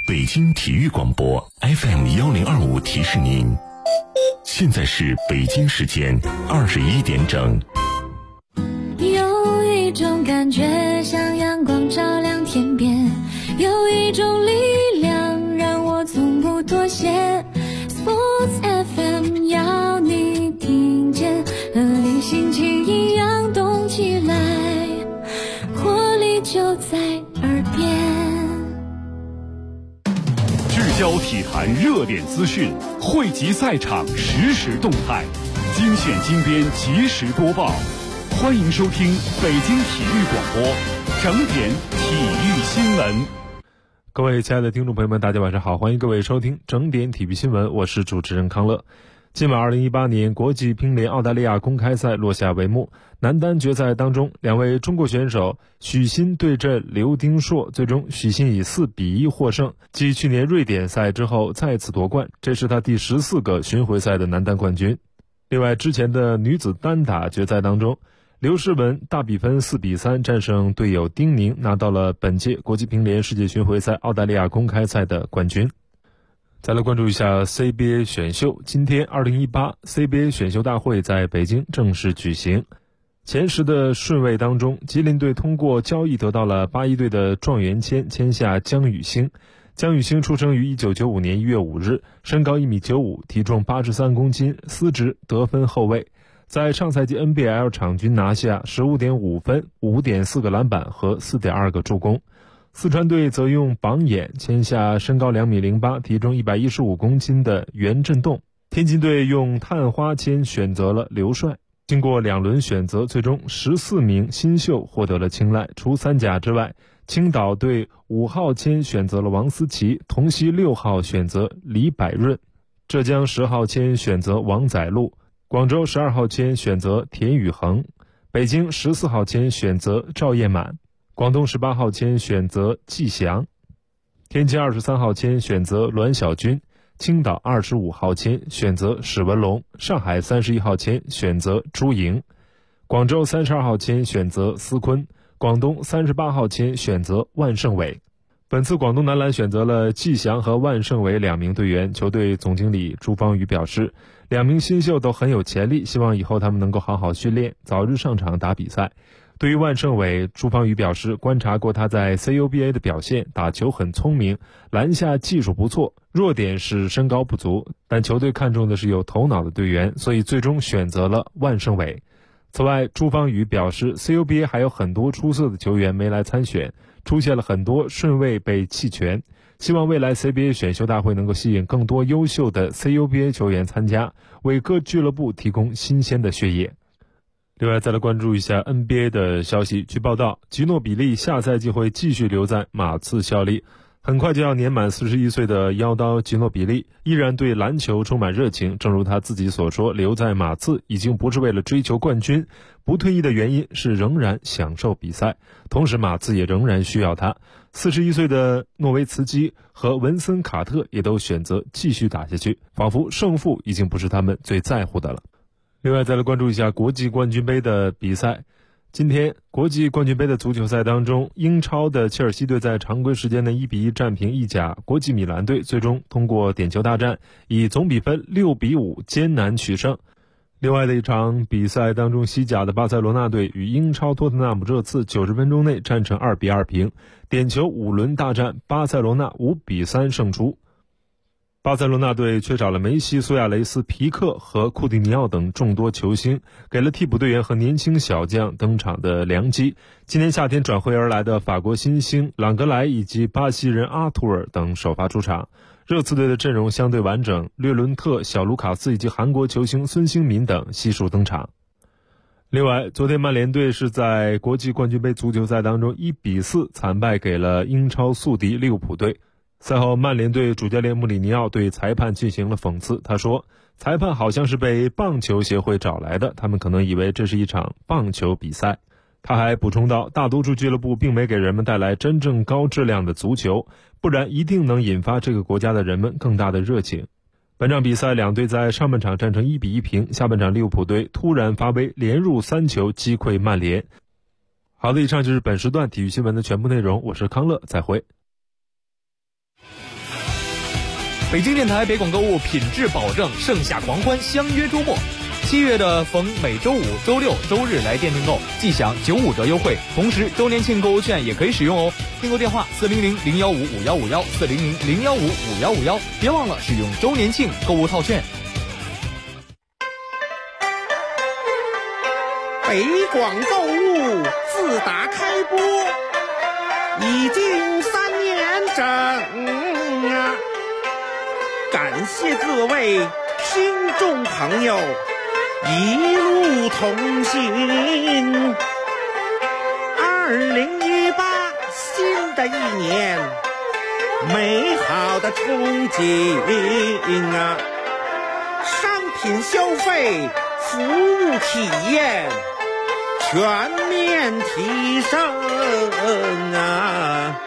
北京体育广播 FM1025提示您，现在是北京时间21点整。 有一种感觉像阳光照亮天边，有一种力量让我从不妥协。 Sports FM 要你听见，和你心情一样动起来，活力就在耳边。 聚焦体坛热点资讯，汇集赛场实时动态，精选精编及时播报。欢迎收听北京体育广播整点体育新闻。 各位亲爱的听众朋友们，大家晚上好，欢迎各位收听整点体育新闻，我是主持人康乐。今晚2018年国际乒联澳大利亚公开赛落下帷幕，男单决赛当中，两位中国选手许昕对阵刘丁硕，最终许昕以4-1获胜，继去年瑞典赛之后再次夺冠，这是他第14个巡回赛的男单冠军。另外，之前的女子单打决赛当中，刘诗雯大比分4-3战胜队友丁宁，拿到了本届国际乒联世界巡回赛澳大利亚公开赛的冠军。再来关注一下 CBA 选秀，今天2018 CBA 选秀大会在北京正式举行。前10的顺位当中，吉林队通过交易得到了81队的状元签，签下姜宇星。姜宇星出生于1995年1月5日，身高1.95米，体重83公斤，司职得分后卫。在上赛季 NBL 场均拿下 15.5 分、5.4个篮板和 4.2个助攻。四川队则用榜眼签下身高2.08米、体重115公斤的袁振栋。天津队用探花签选择了刘帅。经过2轮选择，最终14名新秀获得了青睐。除三甲之外，青岛队5号签选择了王思琪，同曦6号选择李百润，浙江10号签选择王载璐，广州12号签选择田宇恒，北京14号签选择赵叶满，广东18号签选择季翔，天津23号签选择栾晓军，青岛25号签选择史文龙，上海31号签选择朱莹，广州32号签选择思坤，广东38号签选择万胜伟。本次广东男篮选择了季翔和万胜伟2名队员，球队总经理朱芳雨表示，2名新秀都很有潜力，希望以后他们能够好好训练，早日上场打比赛。对于万胜伟，朱芳雨表示，观察过他在 CUBA 的表现，打球很聪明，篮下技术不错，弱点是身高不足，但球队看重的是有头脑的队员，所以最终选择了万胜伟。此外，朱芳雨表示 CUBA 还有很多出色的球员没来参选，出现了很多顺位被弃权，希望未来 CBA 选秀大会能够吸引更多优秀的 CUBA 球员参加，为各俱乐部提供新鲜的血液。另外，再来关注一下 NBA 的消息。据报道，吉诺比利下赛季会继续留在马刺效力。很快就要年满41岁的妖刀吉诺比利依然对篮球充满热情，正如他自己所说，留在马刺已经不是为了追求冠军，不退役的原因是仍然享受比赛，同时马刺也仍然需要他。41岁的诺维茨基和文森卡特也都选择继续打下去，仿佛胜负已经不是他们最在乎的了。另外，再来关注一下国际冠军杯的比赛。今天国际冠军杯的足球赛当中，英超的切尔西队在常规时间内1-1战平意甲国际米兰队，最终通过点球大战以总比分6-5艰难取胜。另外的一场比赛当中，西甲的巴塞罗那队与英超托特纳姆热刺90分钟内战成2-2平，点球5轮大战，巴塞罗那5-3胜出。巴塞罗那队缺少了梅西、苏亚雷斯、皮克和库蒂尼奥等众多球星，给了替补队员和年轻小将登场的良机。今年夏天转会而来的法国新星朗格莱以及巴西人阿图尔等首发出场。热刺队的阵容相对完整，略伦特、小卢卡斯以及韩国球星孙兴民等悉数登场。另外，昨天曼联队是在国际冠军杯足球赛当中1-4惨败给了英超宿敌利物浦队。赛后，曼联队主教练穆里尼奥对裁判进行了讽刺，他说，裁判好像是被棒球协会找来的，他们可能以为这是一场棒球比赛。他还补充道，大多数俱乐部并没给人们带来真正高质量的足球，不然一定能引发这个国家的人们更大的热情。本场比赛两队在上半场战成1-1平，下半场利物浦队突然发威，连入3球击溃曼联。好的，以上就是本时段体育新闻的全部内容，我是康乐，再会。 北京电台北广购物品质保证，盛夏狂欢，相约周末。7月的逢每周五、周六、周日来店订购，即享95折优惠，同时周年庆购物券也可以使用哦。订购电话400-015-5151，400-015-5151，别忘了使用周年庆购物套券。 北广购物自打开播已经3年整啊，感谢各位听众朋友一路同行。2018新的一年，美好的憧憬啊，商品消费，服务体验全面提升啊！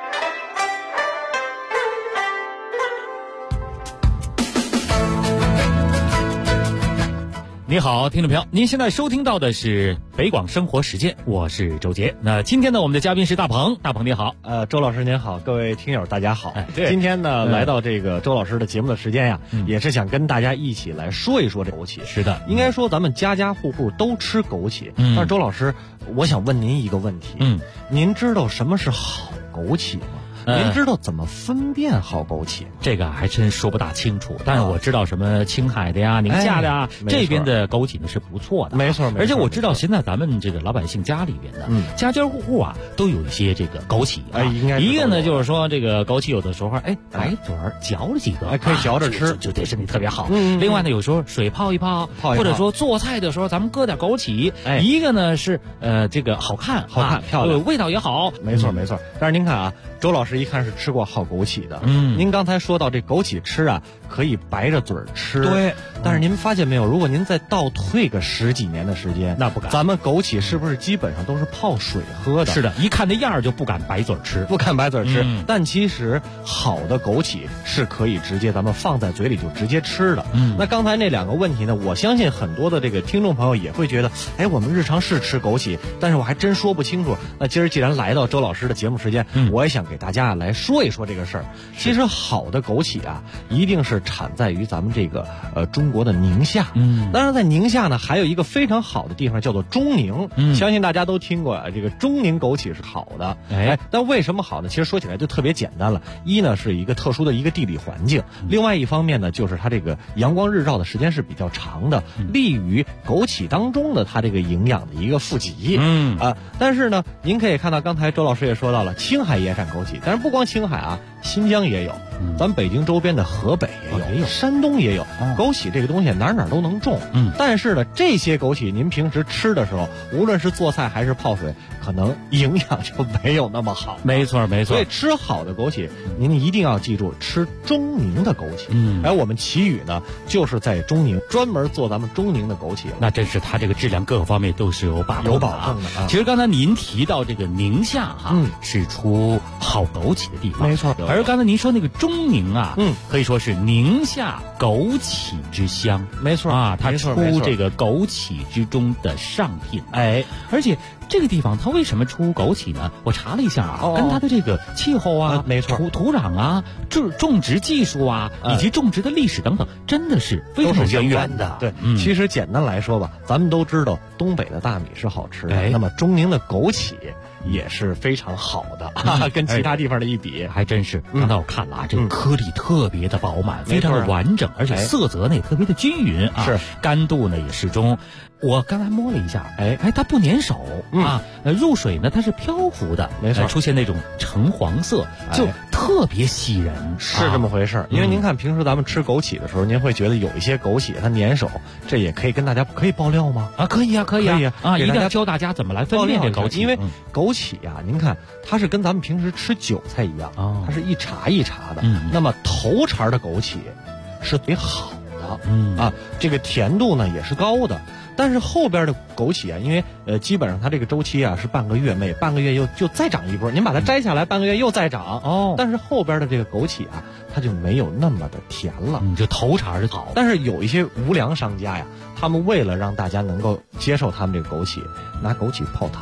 你好，听众朋友，您现在收听到的是北广生活实践，我是周杰。那今天呢，我们的嘉宾是大鹏，大鹏你好。 周老师您好，各位听友大家好。 对， 今天呢，来到这个周老师的节目的时间呀，也是想跟大家一起来说一说这枸杞。 是的， 应该说咱们家家户户都吃枸杞。但是周老师，我想问您一个问题。您知道什么是好枸杞吗？您知道怎么分辨好枸杞？ 这个还真说不大清楚，但是我知道什么青海的呀、宁夏的呀，这边的枸杞呢是不错的， 没错。 而且我知道现在咱们这个老百姓家里边呢，家家户户啊都有一些这个枸杞。 应该一个呢就是说这个枸杞有的时候白嘴儿嚼了几个， 可以嚼着吃， 就对身体特别好。另外呢，有时候水泡一泡，或者说做菜的时候咱们搁点枸杞。一个呢是这个好看漂亮， 味道也好。 没错。但是您看啊，周老师一看是吃过好枸杞的。您刚才说到这枸杞吃啊，可以白着嘴吃。 对。 但是您发现没有，如果您再倒退个10几年的时间， 那不敢。 咱们枸杞是不是基本上都是泡水喝的？ 是的，一看那样就不敢白嘴吃， 但其实好的枸杞是可以直接咱们放在嘴里就直接吃的。那刚才那2个问题呢，我相信很多的这个听众朋友也会觉得，我们日常是吃枸杞，但是我还真说不清楚。那今儿既然来到周老师的节目时间，我也想给大家来说一说这个事儿。其实好的枸杞啊，一定是产在于咱们这个中国的宁夏。当然在宁夏呢，还有一个非常好的地方叫做中宁。相信大家都听过这个中宁枸杞是好的。但为什么好呢？其实说起来就特别简单了。一呢是一个特殊的一个地理环境，另外一方面呢就是它这个阳光日照的时间是比较长的，利于枸杞当中的它这个营养的一个富集。但是呢，您可以看到刚才周老师也说到了，青海也产枸杞，但是不光青海啊，新疆也有，咱北京周边的河北也有，山东也有。枸杞这个东西哪都能种。但是呢，这些枸杞您平时吃的时候，无论是做菜还是泡水，可能营养就没有那么好。 没错。 所以吃好的枸杞，您一定要记住吃中宁的枸杞。而我们奇宇呢，就是在中宁专门做咱们中宁的枸杞。 那真是它这个质量各个方面都是有把控的。其实刚才您提到这个宁夏是出好枸杞的地方， 没错。 而刚才您说那个中宁啊，可以说是宁夏枸杞之乡， 没错它出这个枸杞之中的上品。而且这个地方它为什么出枸杞呢？我查了一下跟它的这个气候啊， 没错， 土壤啊，种植技术啊，以及种植的历史等等，真的是非常渊源的。 对，其实简单来说吧，咱们都知道东北的大米是好吃的，那么中宁的枸杞也是非常好的跟其他地方的一比， 还真是。刚才我看了这个颗粒特别的饱满，非常的完整，而且色泽呢也特别的均匀是干度呢也适中。我刚才摸了一下，它不粘手入水呢它是漂浮的， 没错， 出现那种橙黄色，就特别吸人。 是这么回事。因为您看平时咱们吃枸杞的时候，您会觉得有一些枸杞它粘手，这也可以跟大家可以爆料吗？ 可以啊，一定要教大家怎么来分辨这枸杞。 因为枸杞啊，您看它是跟咱们平时吃韭菜一样，它是一茬一茬的。那么头茬的枸杞是最好的，这个甜度呢也是高的。但是后边的枸杞啊，因为基本上它这个周期啊是半个月，每半个月又就再长一波，您把它摘下来半个月又再长。但是后边的这个枸杞啊，它就没有那么的甜了。 就头茬是好。 但是有一些无良商家呀，他们为了让大家能够接受他们这个枸杞，拿枸杞泡汤。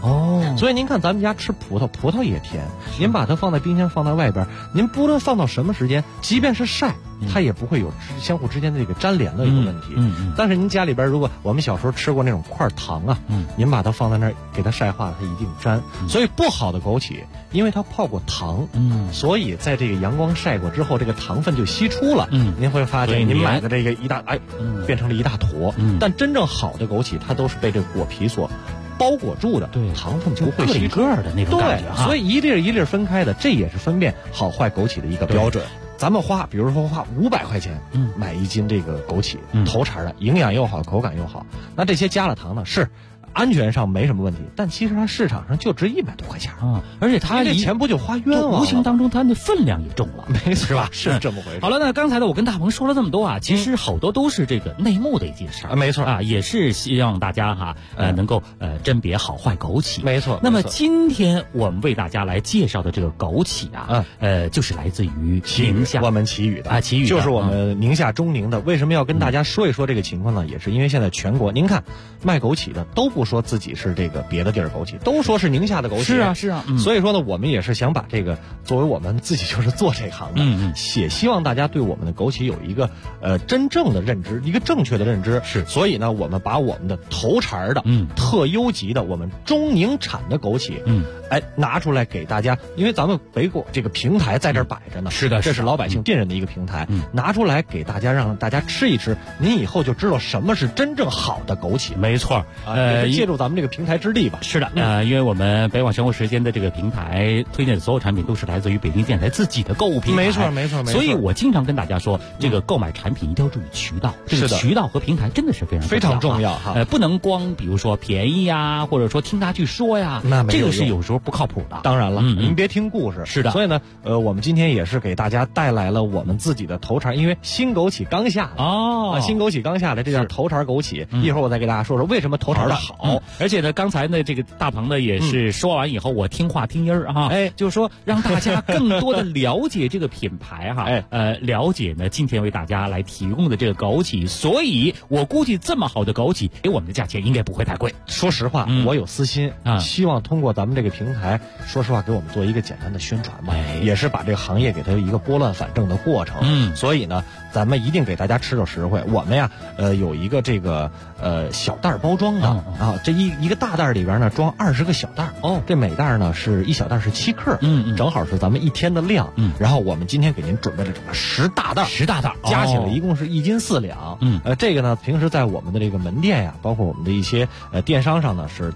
哦，所以您看咱们家吃葡萄，葡萄也甜，您把它放在冰箱放在外边，您不论放到什么时间，即便是晒，它也不会有相互之间的这个粘连的一个问题。但是您家里边如果我们小时候吃过那种块糖啊，您把它放在那儿给它晒化了，它一定粘。所以不好的枸杞，因为它泡过糖，所以在这个阳光晒过之后，这个糖分就析出了。您会发现您买的这个变成了一大坨。但真正好的枸杞，它都是被这个果皮所包裹住的， 对， 糖分不会吸个的那种感觉所以一粒一粒分开的，这也是分辨好坏枸杞的一个标准。咱们比如说花500块钱，买1斤这个枸杞，头茬的，营养又好，口感又好。那这些加了糖呢，是安全上没什么问题，但其实它市场上就值100多块钱啊，而且它这钱不就花冤枉了？ 无形当中它的分量也重了， 没错， 是吧？ 是这么回事。 好了，那刚才呢，我跟大鹏说了这么多啊，其实好多都是这个内幕的一件事啊，没错啊，也是希望大家能够甄别好坏枸杞， 没错。 那么今天我们为大家来介绍的这个枸杞啊，就是来自于宁夏， 我们祁宇的啊，祁宇就是我们宁夏中宁的。为什么要跟大家说一说这个情况呢？也是因为现在全国，您看卖枸杞的都不说自己是这个别的地儿枸杞，都说是宁夏的枸杞。 是啊， 所以说呢，我们也是想把这个作为我们自己就是做这行的，也希望大家对我们的枸杞有一个真正的认知，一个正确的认知。 是， 所以呢，我们把我们的头茬的，特优级的，我们中宁产的枸杞，拿出来给大家，因为咱们北果这个平台在这儿摆着呢， 是的， 这是老百姓信任的一个平台，拿出来给大家，让大家吃一吃，您以后就知道什么是真正好的枸杞。 没错， 借助咱们这个平台之力吧。 是的，因为我们北网生活时间的这个平台推荐的所有产品都是来自于北京电台自己的购物平台， 没错。 所以我经常跟大家说，这个购买产品一定要注意渠道，这个渠道和平台真的是非常重要哈。 不能光比如说便宜呀，或者说听他去说呀， 那这个是有时候不靠谱的。 当然了，您别听故事。 是的， 所以呢，我们今天也是给大家带来了我们自己的头茬，因为新枸杞刚下来新枸杞刚下来，这叫头茬枸杞。一会儿我再给大家说说为什么头茬的好。 而且呢，刚才呢这个大鹏呢也是说完以后，我听话听音儿哈，就是说让大家更多的了解这个品牌哈，了解呢今天为大家来提供的这个枸杞，所以我估计这么好的枸杞给我们的价钱应该不会太贵。 说实话，我有私心希望通过咱们这个平台，说实话给我们做一个简单的宣传吧，也是把这个行业给它一个拨乱反正的过程。所以呢，咱们一定给大家吃到实惠。我们呀，有一个这个小袋包装的这一个大袋里边呢装20个小袋这每袋呢是1小袋是7克，正好是咱们1天的量。然后我们今天给您准备了整个10大袋，加起来一共是1斤4两。这个呢，平时在我们的这个门店呀，包括我们的一些电商上呢是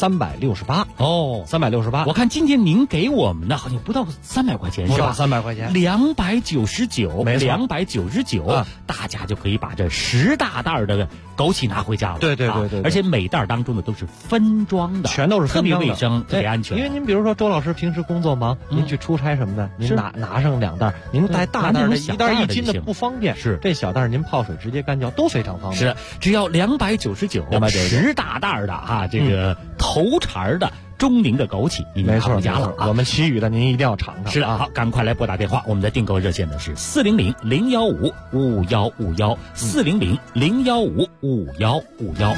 368 368。 我看今天您给我们的好像不到300块钱， 不到300块钱 ，299， 没错 299，大家就可以把这10大袋的枸杞拿回家了。 对， 而且每袋当中的都是分装的， 全都是分装的， 特别卫生，特别安全。 因为您比如说周老师平时工作忙，您去出差什么的，您拿上2袋，您带大袋的1袋1斤的不方便， 是这小袋您泡水直接干嚼都非常方便。 是，只要299，10大袋的这个头茬的中宁的枸杞，你们拿回家了。 我们祁宇的您一定要尝尝。 是的，好，赶快来拨打电话，我们的订购热线呢是400-015-5151，400-015-5151。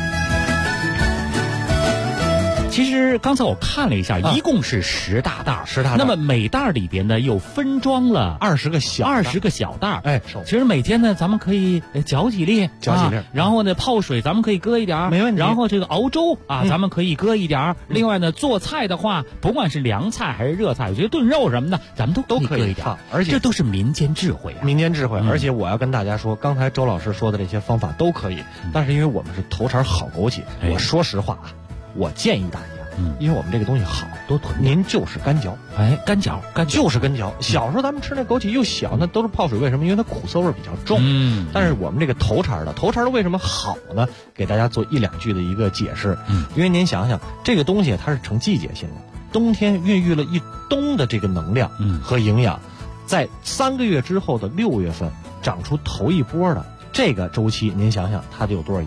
其实刚才我看了一下，一共是10大袋，10大袋。那么每袋里边呢又分装了 20个小袋。其实每天呢咱们可以搅几粒，然后呢泡水咱们可以搁一点， 没问题。 然后这个熬粥咱们可以搁一点。另外呢做菜的话，不管是凉菜还是热菜，我觉得炖肉什么的咱们都可以搁一点。 而且这都是民间智慧啊， 而且我要跟大家说，刚才周老师说的这些方法都可以，但是因为我们是头茬好枸杞，我说实话我建议大家，因为我们这个东西好， 多囤， 您就是干嚼， 干嚼就是干嚼。小时候咱们吃那枸杞又小，那都是泡水，为什么？因为它苦涩味比较重。但是我们这个头茬的为什么好呢？给大家做1-2句的一个解释。因为您想想，这个东西它是成季节性的，冬天孕育了一冬的这个能量和营养，在3个月之后的6月份长出头一波的。这个周期您想想它得有多少营养？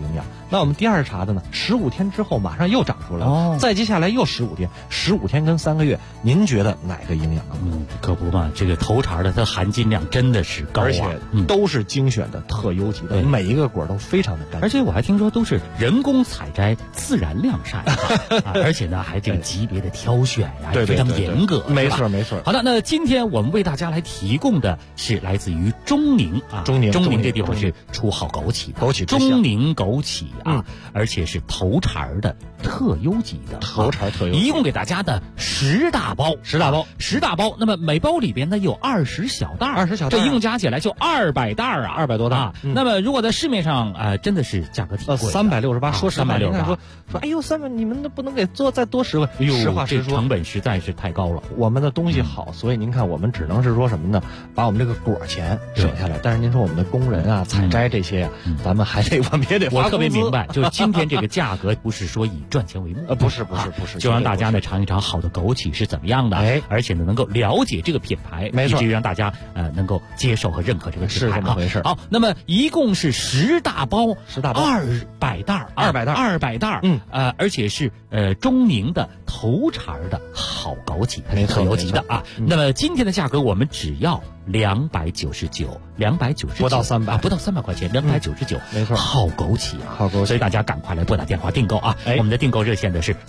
那我们第二茬的呢，15天之后马上又长出来了，再接下来又15天，15天跟3个月，您觉得哪个营养更高？ 可不嘛，这个头茬的它含金量真的是高啊， 而且都是精选的特优级的，每一个果都非常的干净， 而且我还听说都是人工采摘、自然晾晒而且呢还这个级别的挑选呀，非常严格。 没错没错。 好的，那今天我们为大家来提供的是来自于中宁啊，中宁这地方是出好枸杞的，中宁枸杞啊，而且是头茬的特优级的， 头茬特优， 一共给大家的10大包，那么每包里边呢有20小袋，20小袋，这一共加起来就200袋啊 ，200多袋。 那么如果在市面上真的是价格挺贵 ，368，说实话， 368， 说哎呦300，你们都不能给做再多10块，实话实说， 成本实在是太高了。 我们的东西好，所以您看我们只能是说什么呢？把我们这个果钱省下来，但是您说我们的工人啊、采摘这些，咱们还得我们也得花工资。 我特别明白，就是今天这个价格不是说以赚钱为目， 不是， 就让大家呢尝一尝好的枸杞是怎么样的，而且呢能够了解这个品牌， 没错， 以至于让大家能够接受和认可这个品牌， 是这么回事。 好，那么一共是10大包，200袋，200袋，而且是中宁的头茬的好枸杞，它是特优级的啊。那么今天的价格我们只要299， 不到300 块钱，299， 没错， 好枸杞啊，好枸杞，所以大家赶快来拨打电话订购啊！我们的订购热线的是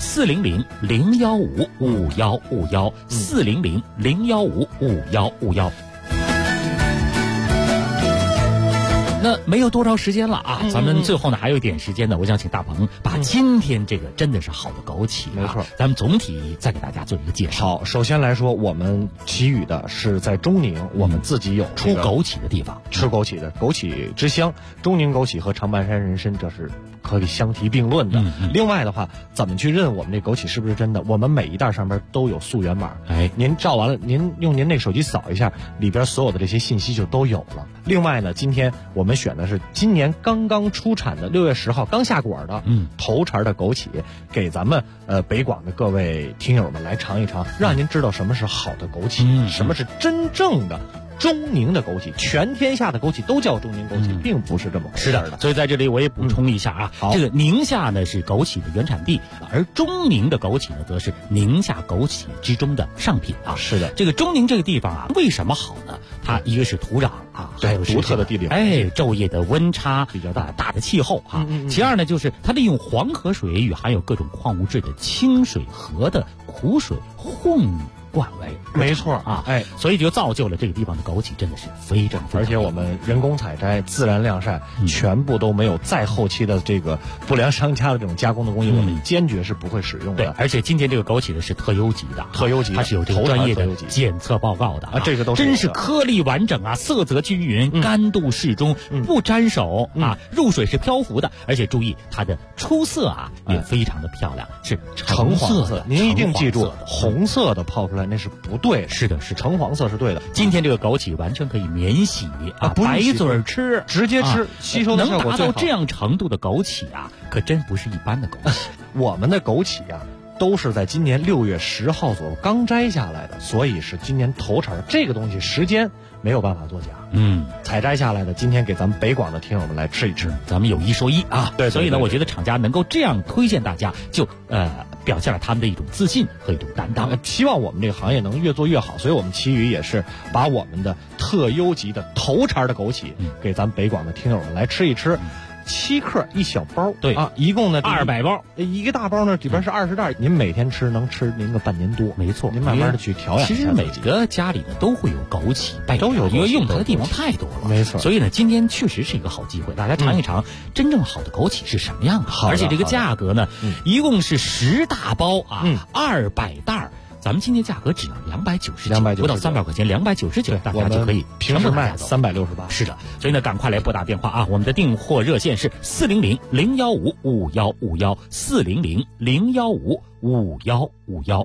400-015-5151，400-015-5151。那没有多少时间了啊，咱们最后呢还有一点时间呢，我想请大鹏把今天这个真的是好的枸杞， 没错， 咱们总体再给大家做一个介绍。 好，首先来说，我们祈雨的是在中宁，我们自己有出枸杞的地方， 吃枸杞的枸杞之乡，中宁枸杞和长白山人参这是可以相提并论的。另外的话，怎么去认我们这枸杞是不是真的？我们每一袋上边都有溯源码，您照完了，您用您那手机扫一下，里边所有的这些信息就都有了。另外呢，今天我们选的是今年刚刚出产的6月10号刚下果的头茬的枸杞，给咱们北广的各位听友们来尝一尝，让您知道什么是好的枸杞，什么是真正的中宁的枸杞。全天下的枸杞都叫中宁枸杞，并不是这么回事的。 所以在这里我也补充一下啊，这个宁夏呢是枸杞的原产地，而中宁的枸杞呢则是宁夏枸杞之中的上品啊。 是的， 这个中宁这个地方啊，为什么好呢？它一个是土壤啊，还有独特的地理， 昼夜的温差比较大的气候啊。其二呢，就是它利用黄河水与含有各种矿物质的清水河的苦水混灌为， 没错啊，所以就造就了这个地方的枸杞真的是非常， 而且我们人工采摘、自然晾晒，全部都没有再后期的这个不良商家的这种加工的工艺，我们坚决是不会使用的。 对，而且今天这个枸杞呢是特优级的，它是有这个专业的检测报告的啊， 这个都是真是颗粒完整啊，色泽均匀，干度适中，不沾手啊，入水是漂浮的，而且注意它的出色啊也非常的漂亮，是橙黄色。 您一定记住，红色的泡出来那是不对的， 是的， 橙黄色是对的。 今天这个枸杞完全可以免洗啊，白嘴吃， 直接吃，吸收的效果最好。 能达到这样程度的枸杞啊，可真不是一般的枸杞。 我们的枸杞啊，都是在今年6月10号左右刚摘下来的，所以是今年头茬。这个东西时间没有办法作假，采摘下来的，今天给咱们北广的听友们来吃一吃， 咱们有一说一啊。 对， 所以呢，我觉得厂家能够这样推荐大家，就表现了他们的一种自信和一种担当。 希望我们这个行业能越做越好，所以我们奇宇也是把我们的特优级的头茬的枸杞给咱们北广的听友们来吃一吃。7克一小包， 对啊，一共呢 200包， 一个大包呢里边是20袋，您每天吃能吃您个半年多， 没错。 您慢慢的去调养。 其实每个家里呢都会有枸杞， 都有， 因为用它的地方太多了， 没错。 所以呢，今天确实是一个好机会，大家尝一尝真正好的枸杞是什么样的。而且这个价格呢，一共是10大包啊，200袋。咱们今天价格只要299，不到300块钱，299，大家就可以平时卖368。 是的，所以呢，赶快来拨打电话啊！我们的订货热线是400-015-5151，400-015-5151。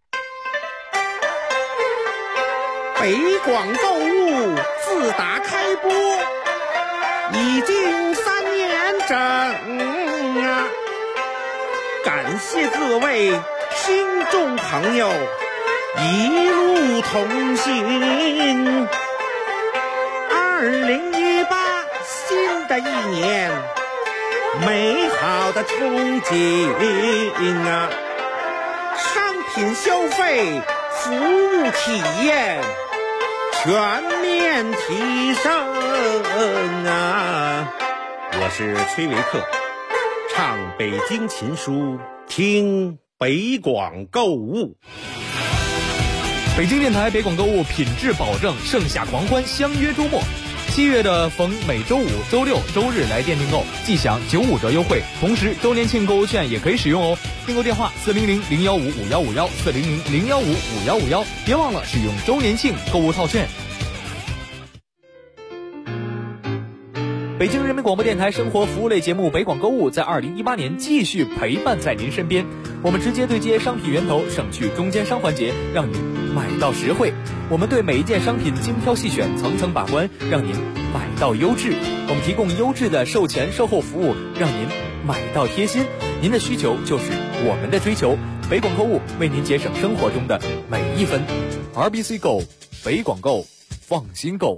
北广购物自打开播已经3年整啊，感谢各位听众朋友一路同行。2018新的一年， 美好的憧憬啊！商品消费，服务体验全面提升啊！我是崔维克，唱北京琴书，听北广购物。 北京电台北广购物品质保证，盛夏狂欢，相约周末。7月的逢每周五、周六、周日来店订购，即享95折优惠，同时周年庆购物券也可以使用哦。订购电话400-015-5151 400-015-5151，别忘了使用周年庆购物套券。北京人民广播电台生活服务类节目北广购物在2018年继续陪伴在您身边，我们直接对接商品源头，省去中间商环节，让您买到实惠。我们对每一件商品精挑细选，层层把关，让您买到优质。我们提供优质的售前售后服务，让您买到贴心。您的需求就是我们的追求，北广购物为您节省生活中的每一分。RBC 购，北广购，放心购。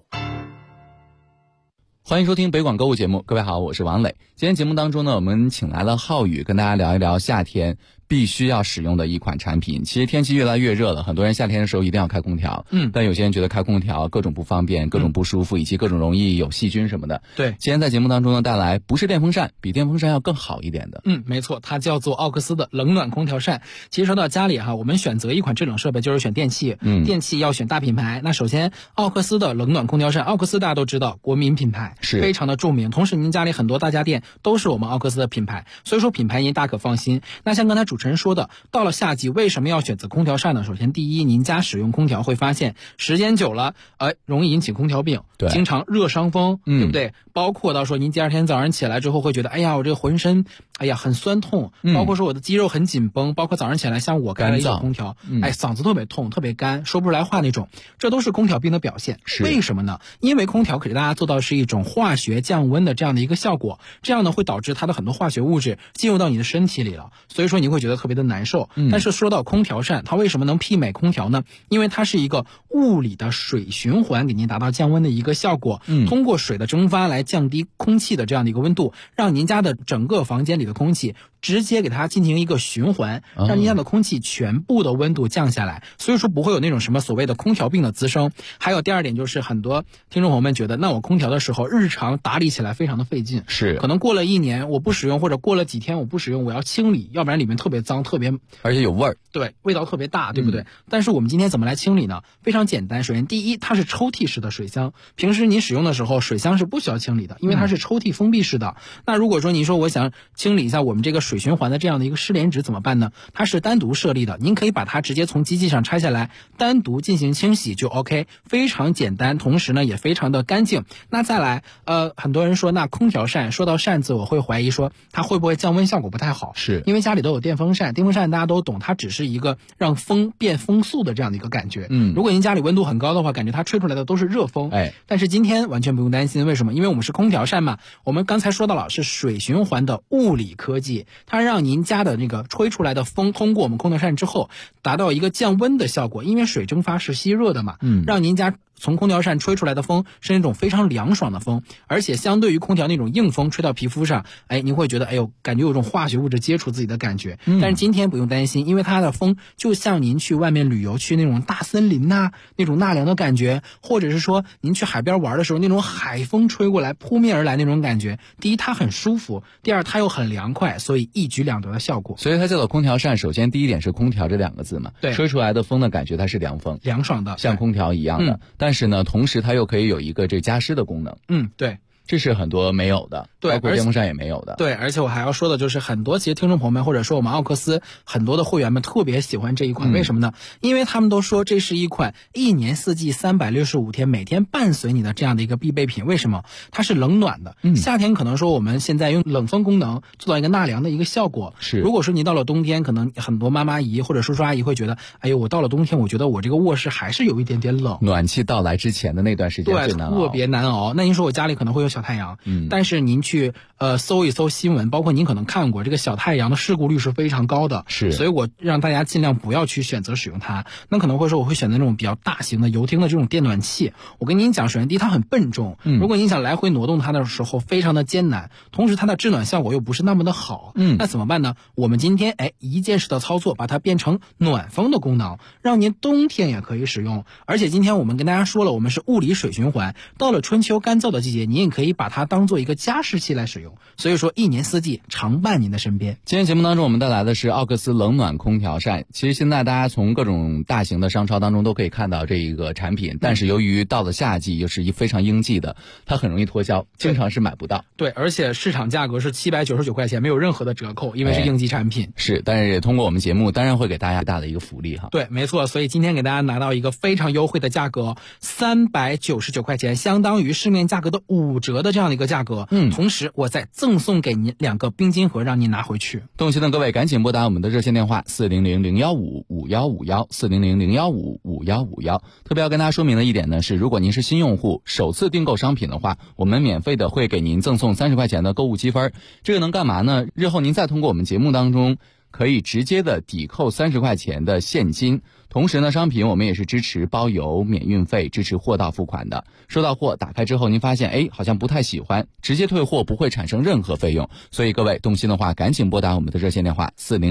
欢迎收听北广购物节目，各位好，我是王磊。今天节目当中呢，我们请来了浩宇，跟大家聊一聊夏天必须要使用的一款产品。其实天气越来越热了，很多人夏天的时候一定要开空调，但有些人觉得开空调各种不方便，各种不舒服，以及各种容易有细菌什么的。 对， 今天在节目当中呢，带来不是电风扇，比电风扇要更好一点的。 没错，它叫做奥克斯的冷暖空调扇。其实说到家里哈，我们选择一款这种设备就是选电器，电器要选大品牌。那首先奥克斯的冷暖空调扇，奥克斯大家都知道，国民品牌， 是非常的著名。同时您家里很多大家电都是我们奥克斯的品牌，所以说品牌您大可放心。那像刚才主持人说的，到了夏季为什么要选择空调扇呢？首先第一，您家使用空调会发现时间久了容易引起空调病， 对， 经常热伤风，对不对？包括到说您第二天早上起来之后会觉得，哎呀，我这个浑身很酸痛，包括说我的肌肉很紧绷，包括早上起来像我开了一个空调，嗓子特别痛，特别干，说不出来话那种，这都是空调病的表现。为什么呢？因为空调给大家做到是一种化学降温的这样的一个效果，这样呢会导致它的很多化学物质进入到你的身体里了，所以说你会觉得特别的难受。但是说到空调扇，它为什么能媲美空调呢？因为它是一个物理的水循环，给您达到降温的一个效果，通过水的蒸发来降低空气的这样的一个温度，让您家的整个房间里的空气直接给它进行一个循环，让您家的空气全部的温度降下来，所以说不会有那种什么所谓的空调病的滋生。还有第二点就是很多听众朋友们觉得，那我空调的时候日常打理起来非常的费劲， 是可能过了1年我不使用，或者过了几天我不使用，我要清理，要不然里面特别脏，特别而且有味儿， 对，味道特别大，对不对？但是我们今天怎么来清理呢？非常简单，首先第一，它是抽屉式的水箱，平时你使用的时候水箱是不需要清理的，因为它是抽屉封闭式的。那如果说您说我想清理一下我们这个水循环的这样的一个失联值怎么办呢？它是单独设立的，您可以把它直接从机器上拆下来，单独进行清洗就 OK， 非常简单，同时呢也非常的干净。那再来很多人说那空调扇，说到扇子我会怀疑说它会不会降温效果不太好， 是因为家里都有电风扇，电风扇大家都懂，它只是一个让风变风速的这样的一个感觉。如果您家里温度很高的话，感觉它吹出来的都是热风，但是今天完全不用担心，为什么？因为我们是空调扇嘛，我们刚才说到了是水循环的物理科技，它让您家的那个吹出来的风通过我们空调扇之后达到一个降温的效果，因为水蒸发是吸热的嘛，让您家从空调扇吹出来的风是那种非常凉爽的风，而且相对于空调那种硬风吹到皮肤上，您会觉得感觉有种化学物质接触自己的感觉。但是今天不用担心，因为它的风就像您去外面旅游去那种大森林那种纳凉的感觉，或者是说您去海边玩的时候那种海风吹过来扑面而来那种感觉。第一它很舒服，第二它又很凉快，所以一举两得的效果。 所以它叫做空调扇，首先第一点是空调这2个字嘛， 对， 吹出来的风的感觉它是凉风， 凉爽的， 像空调一样的，但是呢同时它又可以有一个这加湿的功能。 对， 这是很多没有的， 对， 包括电风扇也没有的。 对，而且我还要说的就是很多其实听众朋友们或者说我们奥克斯很多的会员们特别喜欢这一款，为什么呢？因为他们都说这是一款一年四季365天每天伴随你的这样的一个必备品。为什么？它是冷暖的，夏天可能说我们现在用冷风功能做到一个纳凉的一个效果， 是。 如果说你到了冬天，可能很多妈妈姨或者叔叔阿姨会觉得，我到了冬天我觉得我这个卧室还是有一点点冷， 暖气到来之前的那段时间最难熬， 对，特别难熬。那您说我家里可能会有小太阳。但是您去搜一搜新闻，包括您可能看过这个小太阳的事故率是非常高的， 是， 所以我让大家尽量不要去选择使用它。那可能会说我会选择那种比较大型的油汀的这种电暖器。我跟您讲，首先第一它很笨重，如果您想来回挪动它的时候非常的艰难，同时它的制暖效果又不是那么的好，那怎么办呢？我们今天一键式的操作，把它变成暖风的功能，让您冬天也可以使用。而且今天我们跟大家说了，我们是物理水循环，到了春秋干燥的季节，您也可以把它当做一个加湿器来使用。所以说一年四季常伴您的身边。 今天节目当中我们带来的是奥克斯冷暖空调扇。其实现在大家从各种大型的商超当中都可以看到这一个产品，但是由于到了夏季又是非常应季的，它很容易脱销，经常是买不到。 对，而且市场价格是799块钱，没有任何的折扣，因为是应季产品。 是，但是也通过我们节目当然会给大家大的一个福利哈。 对，没错，所以今天给大家拿到一个非常优惠的价格，399块钱，相当于市面价格的5折的这样的一个价格。同时我再赠送给您2个冰晶盒，让您拿回去。 动心的各位赶紧拨打我们的热线电话400-015-5151，400-015-5151。特别要跟大家说明的一点呢是，如果您是新用户，首次订购商品的话，我们免费的会给您赠送30块钱的购物积分。这个能干嘛呢？日后您再通过我们节目当中可以直接的抵扣30块钱的现金。同时呢，商品我们也是支持包邮、免运费，支持货到付款的。收到货打开之后，您发现好像不太喜欢，直接退货，不会产生任何费用。所以各位动心的话，赶紧拨打我们的热线电话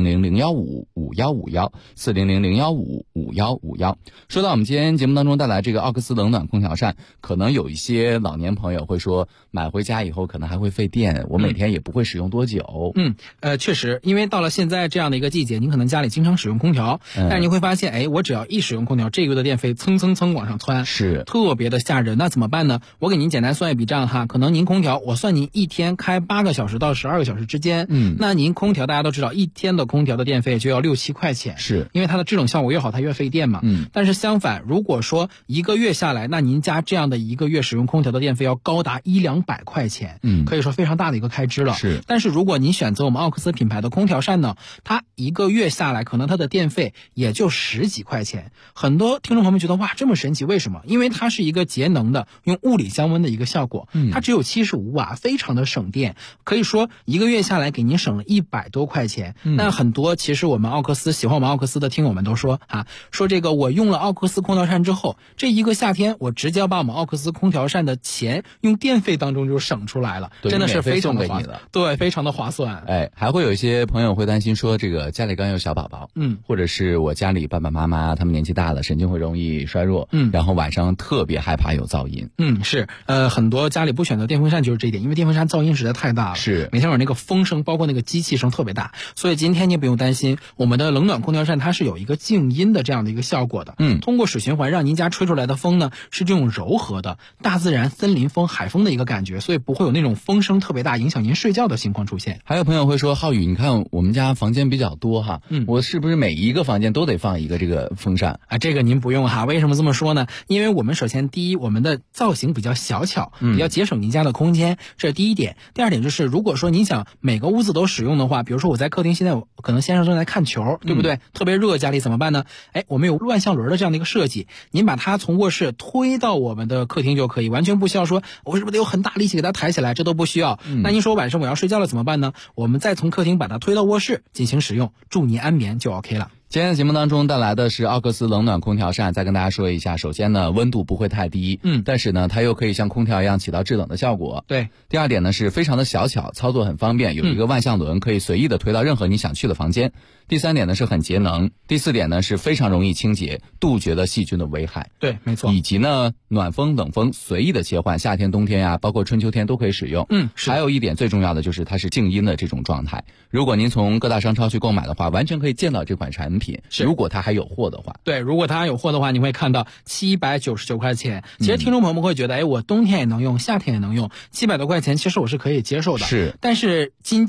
400-015-5151，400-015-5151。说到我们今天节目当中带来这个奥克斯冷暖空调扇，可能有一些老年朋友会说，买回家以后可能还会费电，我每天也不会使用多久。 确实，因为到了现在这样的一个季节，您可能家里经常使用空调，但是你会发现，我只要一使用空调，这个月的电费蹭蹭蹭往上窜， 是特别的吓人。那怎么办呢？我给您简单算一笔账哈，可能您空调，我算您一天开8个小时到12个小时之间，那您空调大家都知道，一天的空调的电费就要6-7块钱， 是因为它的制冷效果越好，它越费电嘛。但是相反，如果说一个月下来，那您家这样的一个月使用空调的电费要高达100-200块钱，可以说非常大的一个开支了。 是， 但是如果您选择我们奥克斯品牌的空调扇呢，它一个月下来，可能它的电费也就10几块钱。很多听众朋友们觉得哇这么神奇，为什么？因为它是一个节能的，用物理降温的一个效果，它只有75瓦，非常的省电，可以说一个月下来给您省了100多块钱。那很多其实我们奥克斯喜欢我们奥克斯的听友们都说说这个我用了奥克斯空调扇之后，这一个夏天我直接要把我们奥克斯空调扇的钱用电费当中就省出来了，真的是非常的划算，对，非常的划算。 还会有一些朋友会担心说，这个家里刚有小宝宝，或者是我家里爸爸妈妈他们年纪大了，神经会容易衰弱，然后晚上特别害怕有噪音。 是，很多家里不选择电风扇就是这一点，因为电风扇噪音实在太大了， 是每天有那个风声，包括那个机器声特别大。所以今天你不用担心，我们的冷暖空调扇它是有一个静音的这样的一个效果的。通过水循环让您家吹出来的风呢是这种柔和的大自然森林风、海风的一个感觉，所以不会有那种风声特别大影响您睡觉的情况出现。 还有朋友会说，浩宇，你看我们家房间比较多哈，我是不是每一个房间都得放一个这个风扇这个您不用哈。为什么这么说呢？因为我们首先第一，我们的造型比较小巧，比较节省您家的空间，这是第一点。第二点就是，如果说您想每个屋子都使用的话，比如说我在客厅，现在我可能先生正在看球，对不对？特别热，家里怎么办呢？我们有乱向轮的这样的一个设计，您把它从卧室推到我们的客厅就可以，完全不需要说我是不是得有很大力气给它抬起来，这都不需要。那您说晚上我要睡觉了怎么办呢？我们再从客厅把它推到卧室进行使用，祝您安眠就 OK 了。 今天的节目当中带来的是奥克斯冷暖空调扇，再跟大家说一下，首先呢温度不会太低，但是呢它又可以像空调一样起到制冷的效果。 对。 第二点呢是非常的小巧，操作很方便，有一个万向轮，可以随意的推到任何你想去的房间。第三点呢是很节能，第四点呢是非常容易清洁，杜绝了细菌的危害。 对，没错。 以及呢暖风冷风随意的切换，夏天冬天呀，包括春秋天都可以使用。还有一点最重要的就是它是静音的这种状态。如果您从各大商超去购买的话，完全可以见到这款产品，如果它还有货的话。 对，如果它还有货的话，你会看到799块钱。其实听众朋友们会觉得，我冬天也能用，夏天也能用，700多块钱其实我是可以接受的。 是， 但是今